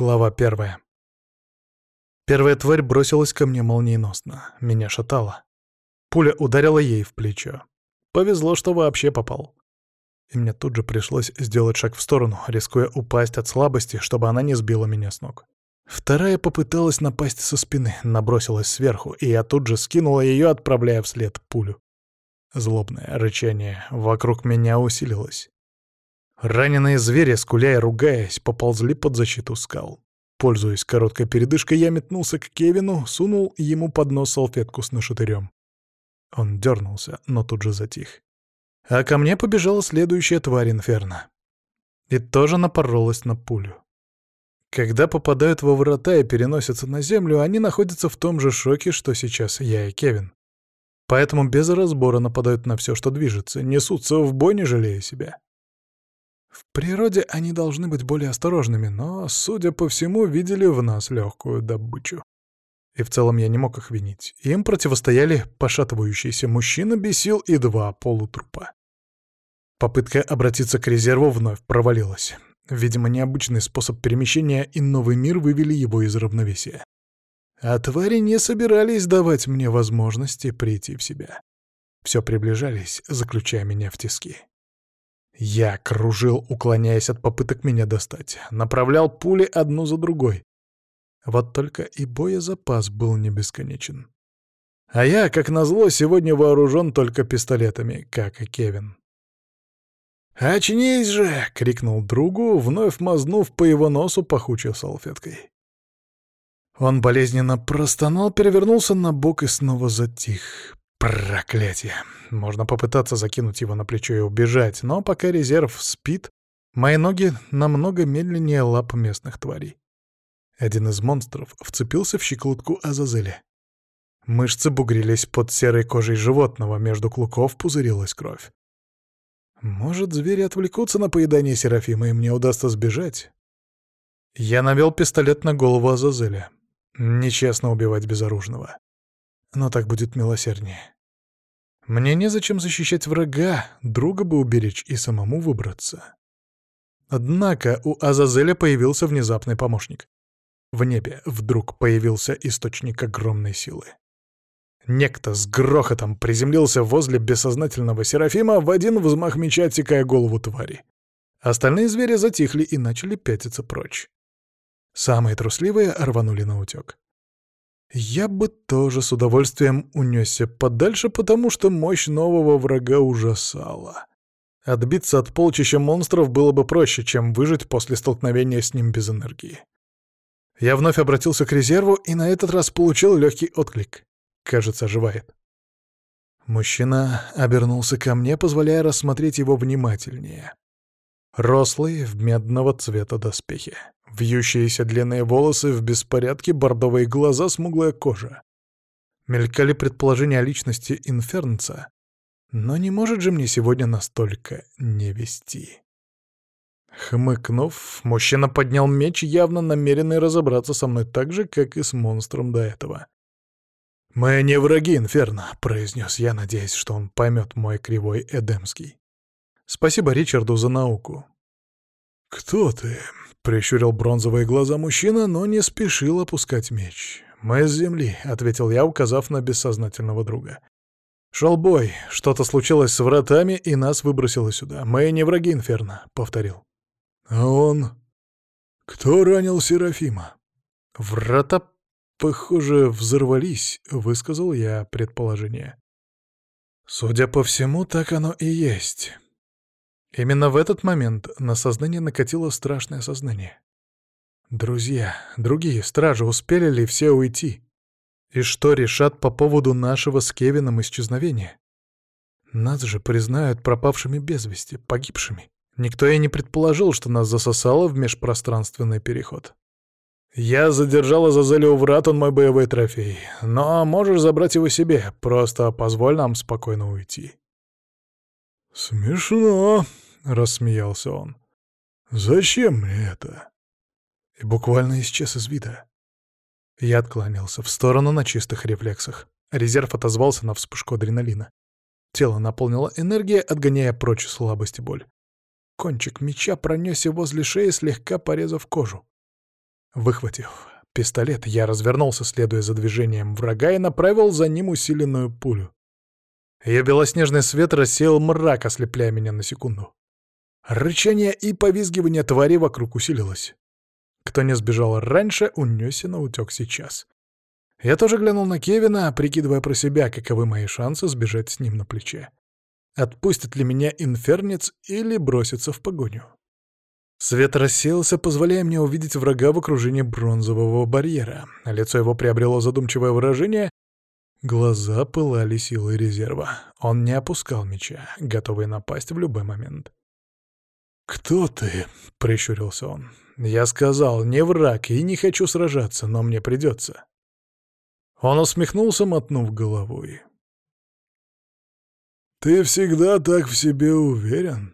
Глава первая. Первая тварь бросилась ко мне молниеносно. Меня шатало. Пуля ударила ей в плечо. Повезло, что вообще попал. И мне тут же пришлось сделать шаг в сторону, рискуя упасть от слабости, чтобы она не сбила меня с ног. Вторая попыталась напасть со спины, набросилась сверху, и я тут же скинула ее, отправляя вслед пулю. Злобное рычание вокруг меня усилилось. Раненые звери, скуля и ругаясь, поползли под защиту скал. Пользуясь короткой передышкой, я метнулся к Кевину, сунул ему под нос салфетку с нашатырем. Он дернулся, но тут же затих. А ко мне побежала следующая тварь инферно. И тоже напоролась на пулю. Когда попадают во врата и переносятся на землю, они находятся в том же шоке, что сейчас я и Кевин. Поэтому без разбора нападают на все, что движется, несутся в бой, не жалея себя. В природе они должны быть более осторожными, но, судя по всему, видели в нас легкую добычу. И в целом я не мог их винить. Им противостояли пошатывающийся мужчина без сил и два полутрупа. Попытка обратиться к резерву вновь провалилась. Видимо, необычный способ перемещения и новый мир вывели его из равновесия. А твари не собирались давать мне возможности прийти в себя. Все приближались, заключая меня в тиски. Я кружил, уклоняясь от попыток меня достать. Направлял пули одну за другой. Вот только и боезапас был не бесконечен. А я, как назло, сегодня вооружен только пистолетами, как и Кевин. «Очнись же!» — крикнул другу, вновь мазнув по его носу пахучей салфеткой. Он болезненно простонал, перевернулся на бок и снова затих. Проклятие! Можно попытаться закинуть его на плечо и убежать, но пока резерв спит, мои ноги намного медленнее лап местных тварей. Один из монстров вцепился в щиколотку Азазеля. Мышцы бугрились под серой кожей животного, между клыков пузырилась кровь. Может, звери отвлекутся на поедание Серафима, и мне удастся сбежать? Я навел пистолет на голову Азазеля. Нечестно убивать безоружного. Но так будет милосерднее. Мне незачем защищать врага, друга бы уберечь и самому выбраться. Однако у Азазеля появился внезапный помощник. В небе вдруг появился источник огромной силы. Некто с грохотом приземлился возле бессознательного Серафима, в один взмах меча отсекая голову твари. Остальные звери затихли и начали пятиться прочь. Самые трусливые рванули наутёк. Я бы тоже с удовольствием унесся подальше, потому что мощь нового врага ужасала. Отбиться от полчища монстров было бы проще, чем выжить после столкновения с ним без энергии. Я вновь обратился к резерву и на этот раз получил легкий отклик. Кажется, оживает. Мужчина обернулся ко мне, позволяя рассмотреть его внимательнее. Рослый, в медного цвета доспехи. Вьющиеся длинные волосы, в беспорядке, бордовые глаза, смуглая кожа. Мелькали предположения о личности инфернца, но не может же мне сегодня настолько не вести. Хмыкнув, мужчина поднял меч, явно намеренный разобраться со мной так же, как и с монстром до этого. «Мы не враги, Инферно», — произнес я, надеясь, что он поймет мой кривой эдемский. Спасибо Ричарду за науку. «Кто ты?» — прищурил бронзовые глаза мужчина, но не спешил опускать меч. «Мы с земли», — ответил я, указав на бессознательного друга. «Шел бой, что-то случилось с вратами, и нас выбросило сюда. Мы не враги, Инферно», — повторил. «А он? Кто ранил Серафима?» «Врата, похоже, взорвались», — высказал я предположение. «Судя по всему, так оно и есть». Именно в этот момент на сознание накатило страшное сознание. Друзья, другие стражи, успели ли все уйти? И что решат по поводу нашего с Кевином исчезновения? Нас же признают пропавшими без вести, погибшими. Никто и не предположил, что нас засосало в межпространственный переход. Я задержал Азазеля у врат, он мой боевой трофей. Но можешь забрать его себе, просто позволь нам спокойно уйти. «Смешно», — рассмеялся он. «Зачем мне это?» И буквально исчез из вида. Я отклонился в сторону на чистых рефлексах. Резерв отозвался на вспышку адреналина. Тело наполнило энергия, отгоняя прочь слабость и боль. Кончик меча пронесся возле шеи, слегка порезав кожу. Выхватив пистолет, я развернулся, следуя за движением врага, и направил за ним усиленную пулю. Ее белоснежный свет рассеял мрак, ослепляя меня на секунду. Рычание и повизгивание твари вокруг усилилось. Кто не сбежал раньше, унесся наутёк сейчас. Я тоже глянул на Кевина, прикидывая про себя, каковы мои шансы сбежать с ним на плече. Отпустит ли меня инфернец или бросится в погоню? Свет рассеялся, позволяя мне увидеть врага в окружении бронзового барьера. Лицо его приобрело задумчивое выражение. Глаза пылали силой резерва. Он не опускал меча, готовый напасть в любой момент. «Кто ты?» — прищурился он. «Я сказал, не враг и не хочу сражаться, но мне придется». Он усмехнулся, мотнув головой. «Ты всегда так в себе уверен?»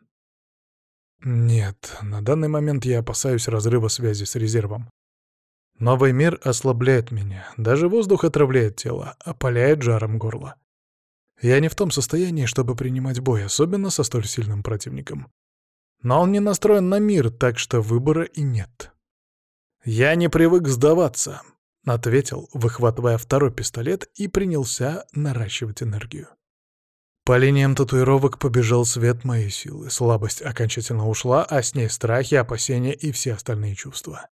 «Нет, на данный момент я опасаюсь разрыва связи с резервом. Новый мир ослабляет меня, даже воздух отравляет тело, опаляет жаром горло. Я не в том состоянии, чтобы принимать бой, особенно со столь сильным противником. Но он не настроен на мир, так что выбора и нет. Я не привык сдаваться», — ответил, выхватывая второй пистолет и принялся наращивать энергию. По линиям татуировок побежал свет моей силы. Слабость окончательно ушла, а с ней страхи, опасения и все остальные чувства.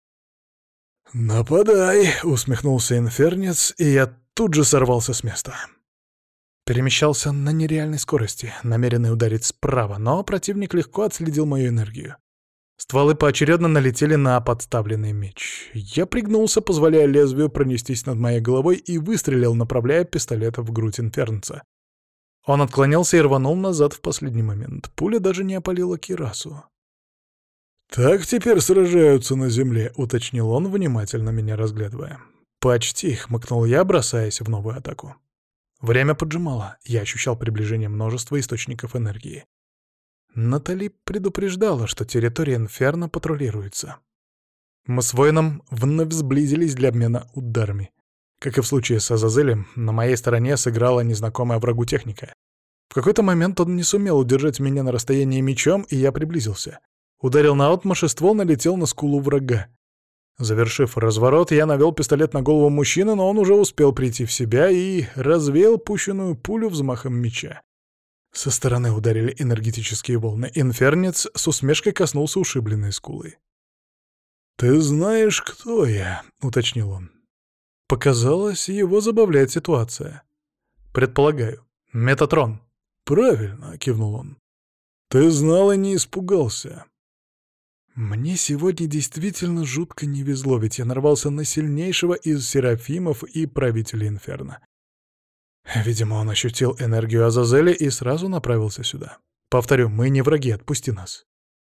«Нападай!» — усмехнулся инфернец, и я тут же сорвался с места. Перемещался на нереальной скорости, намеренный ударить справа, но противник легко отследил мою энергию. Стволы поочередно налетели на подставленный меч. Я пригнулся, позволяя лезвию пронестись над моей головой, и выстрелил, направляя пистолет в грудь инфернца. Он отклонился и рванул назад в последний момент. Пуля даже не опалила кирасу. «Так теперь сражаются на земле», — уточнил он, внимательно меня разглядывая. «Почти», — хмыкнул я, бросаясь в новую атаку. Время поджимало, я ощущал приближение множества источников энергии. Натали предупреждала, что территория Инферно патрулируется. Мы с воином вновь сблизились для обмена ударами. Как и в случае с Азазелем, на моей стороне сыграла незнакомая врагу техника. В какой-то момент он не сумел удержать меня на расстоянии мечом, и я приблизился. Ударил наотмашь, и ствол налетел на скулу врага. Завершив разворот, я навел пистолет на голову мужчины, но он уже успел прийти в себя и развеял пущенную пулю взмахом меча. Со стороны ударили энергетические волны. Инфернец с усмешкой коснулся ушибленной скулы. «Ты знаешь, кто я?» — уточнил он. Показалось, его забавляет ситуация. «Предполагаю. Метатрон». «Правильно», — кивнул он. «Ты знал и не испугался». Мне сегодня действительно жутко не везло, ведь я нарвался на сильнейшего из серафимов и правителей Инферно. Видимо, он ощутил энергию Азазеля и сразу направился сюда. Повторю, мы не враги, отпусти нас.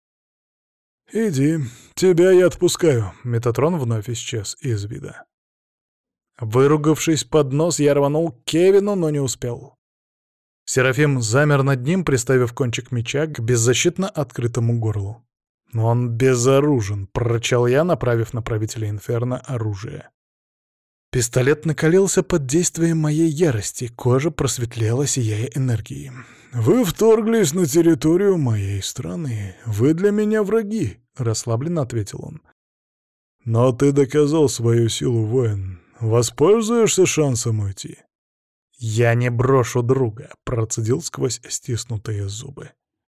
«Иди, тебя я отпускаю». Метатрон вновь исчез из вида. Выругавшись под нос, я рванул к Кевину, но не успел. Серафим замер над ним, приставив кончик меча к беззащитно открытому горлу. «Он безоружен», — прорычал я, направив на правителя Инферно оружие. Пистолет накалился под действием моей ярости, кожа просветлела, сияя энергией. «Вы вторглись на территорию моей страны. Вы для меня враги», — расслабленно ответил он. «Но ты доказал свою силу, воин. Воспользуешься шансом уйти?» «Я не брошу друга», — процедил сквозь стиснутые зубы.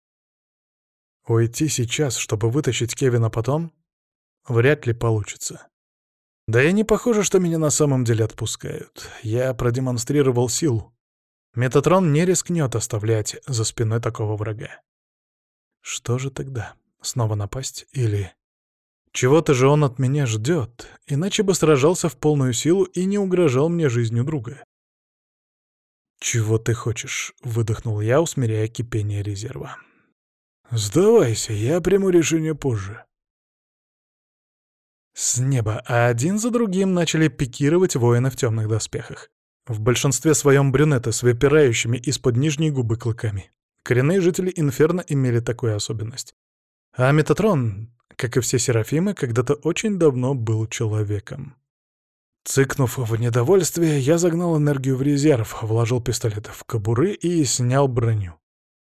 Уйти сейчас, чтобы вытащить Кевина потом? Вряд ли получится. Да и не похоже, что меня на самом деле отпускают. Я продемонстрировал силу. Метатрон не рискнет оставлять за спиной такого врага. Что же тогда? Снова напасть? Или... Чего-то же он от меня ждет, иначе бы сражался в полную силу и не угрожал мне жизнью друга. «Чего ты хочешь?» — выдохнул я, усмиряя кипение резерва. «Сдавайся, я приму решение позже». С неба один за другим начали пикировать воины в темных доспехах. В большинстве своем брюнеты с выпирающими из-под нижней губы клыками. Коренные жители Инферно имели такую особенность. А Метатрон, как и все серафимы, когда-то очень давно был человеком. Цыкнув в недовольстве, я загнал энергию в резерв, вложил пистолет в кобуры и снял броню.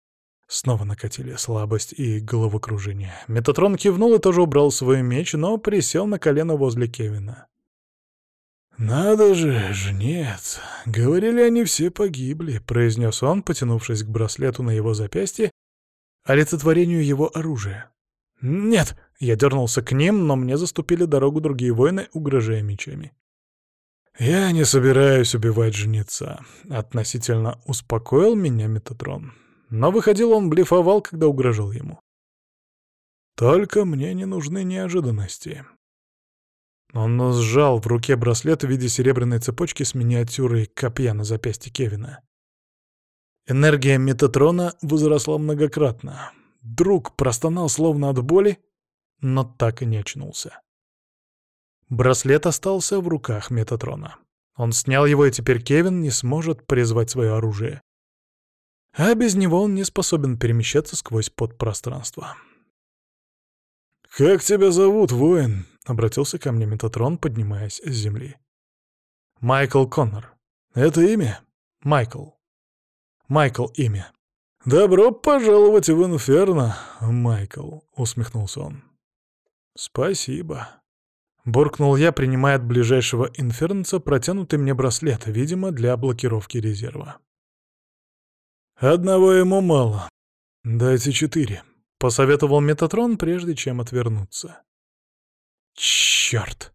Снова накатили слабость и головокружение. Метатрон кивнул и тоже убрал свой меч, но присел на колено возле Кевина. «Надо же, жнец! Говорили, они все погибли», — произнес он, потянувшись к браслету на его запястье, олицетворению его оружия. «Нет!» — я дернулся к ним, но мне заступили дорогу другие воины, угрожая мечами. «Я не собираюсь убивать жнеца», — относительно успокоил меня Метатрон. Но выходил он блефовал, когда угрожал ему. «Только мне не нужны неожиданности». Он сжал в руке браслет в виде серебряной цепочки с миниатюрой копья на запястье Кевина. Энергия Метатрона возросла многократно. Друг простонал словно от боли, но так и не очнулся. Браслет остался в руках Метатрона. Он снял его, и теперь Кевин не сможет призвать свое оружие. А без него он не способен перемещаться сквозь подпространство. «Как тебя зовут, воин?» — обратился ко мне Метатрон, поднимаясь с земли. «Майкл Коннор». «Это имя?» «Майкл». «Майкл — имя». «Добро пожаловать в Инферно, Майкл», — усмехнулся он. «Спасибо». Буркнул я, принимая от ближайшего инфернца протянутый мне браслет, видимо, для блокировки резерва. «Одного ему мало. Дайте 4», — посоветовал Метатрон, прежде чем отвернуться. «Чёрт!»